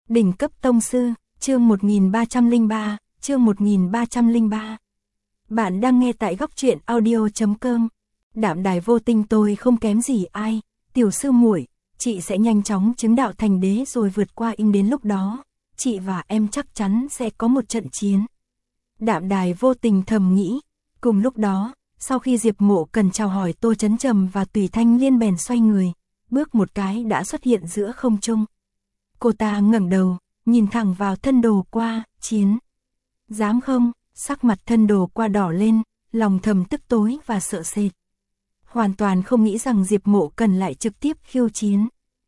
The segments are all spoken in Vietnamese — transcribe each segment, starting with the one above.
Đỉnh cấp tông sư, chương 1303, chương 1303. Bạn đang nghe tại góc truyện audio.com. Đạm đài vô tình tôi không kém gì ai, tiểu sư muội, chị sẽ nhanh chóng chứng đạo thành đế rồi vượt qua đến lúc đó, chị và em chắc chắn sẽ có một trận chiến. Đạm đài vô tình thầm nghĩ, cùng lúc đó, sau khi Diệp Mộ Cần chào hỏi Tô Chấn Trầm và Tùy Thanh Liên bèn xoay người, bước một cái đã xuất hiện giữa không trung. Cô ta ngẩng đầu, nhìn thẳng vào Thân Đồ Qua, chiến. Dám không? Sắc mặt Thân Đồ Qua đỏ lên, lòng thầm tức tối và sợ sệt. Hoàn toàn không nghĩ rằng Diệp Mộ Cần lại trực tiếp khiêu chiến.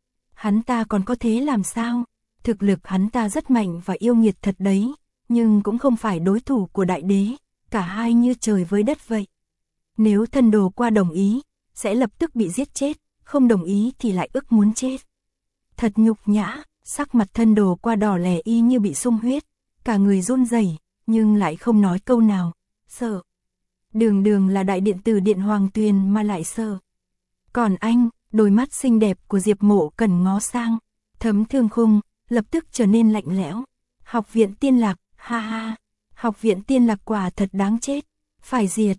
Hắn ta còn có thế làm sao? Thực lực hắn ta rất mạnh và yêu nghiệt thật đấy, nhưng cũng không phải đối thủ của đại đế, cả hai như trời với đất vậy. Nếu Thân Đồ Qua đồng ý, sẽ lập tức bị giết chết, không đồng ý thì lại ức muốn chết. Thật nhục nhã, sắc mặt Thân Đồ Qua đỏ lè y như bị sung huyết, cả người run rẩy, nhưng lại không nói câu nào, sợ. Đường là đại điện tử Điện Hoàng Tuyền mà lại sợ. Còn anh, đôi mắt xinh đẹp của Diệp Mộ Cần ngó sang, Thấm Thương Khung, lập tức trở nên lạnh lẽo. Học viện Tiên Lạc, ha ha, học viện Tiên Lạc quả thật đáng chết, phải diệt,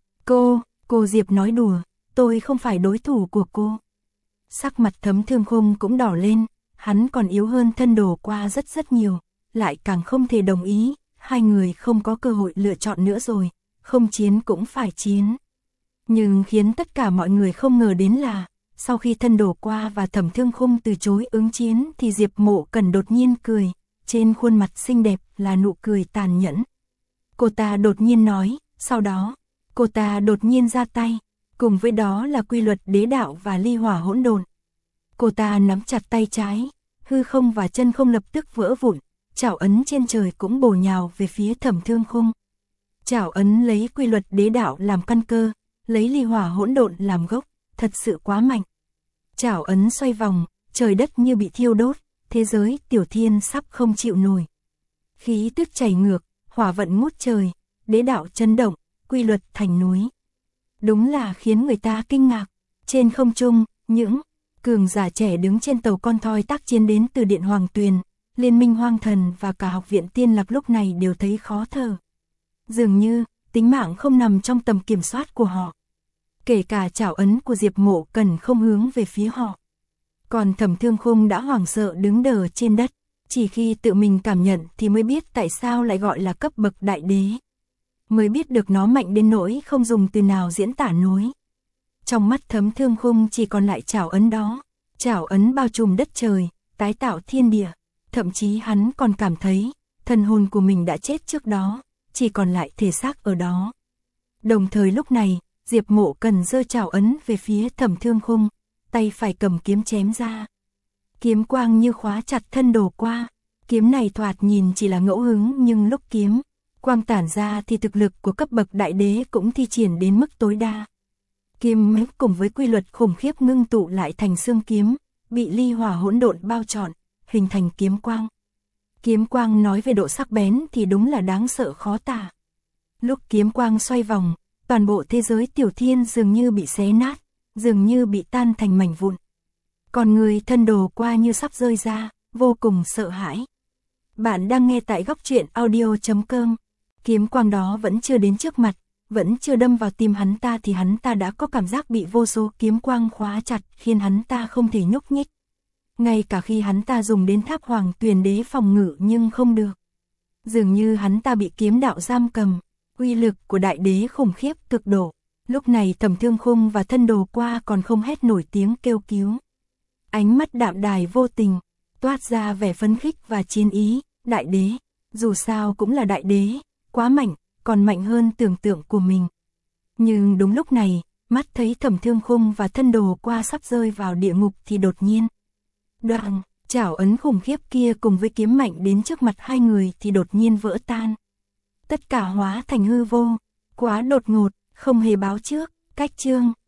cô Diệp nói đùa, tôi không phải đối thủ của cô. Sắc mặt Thấm Thương Khung cũng đỏ lên, hắn còn yếu hơn Thân Đồ Qua rất nhiều, lại càng không thể đồng ý, hai người không có cơ hội lựa chọn nữa rồi, không chiến cũng phải chiến. Nhưng khiến tất cả mọi người không ngờ đến là, sau khi Thân Đồ Qua và Thẩm Thương Khung từ chối ứng chiến thì Diệp Mộ Cần đột nhiên cười, trên khuôn mặt xinh đẹp là nụ cười tàn nhẫn. Cô ta đột nhiên nói, sau đó, cô ta đột nhiên ra tay, cùng với đó là quy luật đế đạo và ly hỏa hỗn độn. Cô ta nắm chặt tay trái, hư không và chân không lập tức vỡ vụn, chảo ấn trên trời cũng bổ nhào về phía Thẩm Thương Khung. Chảo ấn lấy quy luật đế đạo làm căn cơ, lấy ly hỏa hỗn độn làm gốc, thật sự quá mạnh. Chảo ấn xoay vòng, trời đất như bị thiêu đốt, thế giới tiểu thiên sắp không chịu nổi. Khí tức chảy ngược, hỏa vận ngút trời, đế đạo chấn động, quy luật thành núi. Đúng là khiến người ta kinh ngạc. Trên không trung, những cường giả trẻ đứng trên tàu con thoi tác chiến đến từ Điện Hoàng Tuyền, Liên minh Hoang Thần và cả học viện Tiên Lạc lúc này đều thấy khó thở. Dường như, tính mạng không nằm trong tầm kiểm soát của họ. Kể cả chảo ấn của Diệp Mộ Cần không hướng về phía họ. Còn Thẩm Thương Khung đã hoảng sợ đứng đờ trên đất, chỉ khi tự mình cảm nhận thì mới biết tại sao lại gọi là cấp bậc đại đế. Mới biết được nó mạnh đến nỗi không dùng từ nào diễn tả nổi. Trong mắt Thẩm Thương Khung chỉ còn lại chảo ấn đó, chảo ấn bao trùm đất trời, tái tạo thiên địa, thậm chí hắn còn cảm thấy, thần hồn của mình đã chết trước đó, chỉ còn lại thể xác ở đó. Đồng thời lúc này, Diệp Mộ Cần giơ chảo ấn về phía Thẩm Thương Khung, tay phải cầm kiếm chém ra. Kiếm quang như khóa chặt Thân Đồ Qua, kiếm này thoạt nhìn chỉ là ngẫu hứng nhưng lúc kiếm quang tản ra thì thực lực của cấp bậc đại đế cũng thi triển đến mức tối đa. Kiếm mếch cùng với quy luật khủng khiếp ngưng tụ lại thành xương kiếm, bị ly hỏa hỗn độn bao trọn, hình thành kiếm quang. Kiếm quang nói về độ sắc bén thì đúng là đáng sợ khó tả. Lúc kiếm quang xoay vòng, toàn bộ thế giới tiểu thiên dường như bị xé nát, dường như bị tan thành mảnh vụn. Còn người Thân Đồ Qua như sắp rơi ra, vô cùng sợ hãi. Bạn đang nghe tại góc truyện audio.com. Kiếm quang đó vẫn chưa đến trước mặt, vẫn chưa đâm vào tim hắn ta thì hắn ta đã có cảm giác bị vô số kiếm quang khóa chặt khiến hắn ta không thể nhúc nhích. Ngay cả khi hắn ta dùng đến Tháp Hoàng Tuyền Đế phòng ngự nhưng không được. Dường như hắn ta bị kiếm đạo giam cầm, uy lực của đại đế khủng khiếp cực độ. Lúc này Thẩm Thương Khung và Thân Đồ Qua còn không hét nổi tiếng kêu cứu. Ánh mắt đạm đài vô tình, toát ra vẻ phấn khích và chiến ý, đại đế, dù sao cũng là đại đế, quá mạnh, còn mạnh hơn tưởng tượng của mình. Nhưng đúng lúc này, mắt thấy Thẩm Thương Khung và Thân Đồ Qua sắp rơi vào địa ngục thì đột nhiên. Đoạn, chảo ấn khủng khiếp kia cùng với kiếm mạnh đến trước mặt hai người thì đột nhiên vỡ tan. Tất cả hóa thành hư vô, quá đột ngột, không hề báo trước, cách chương.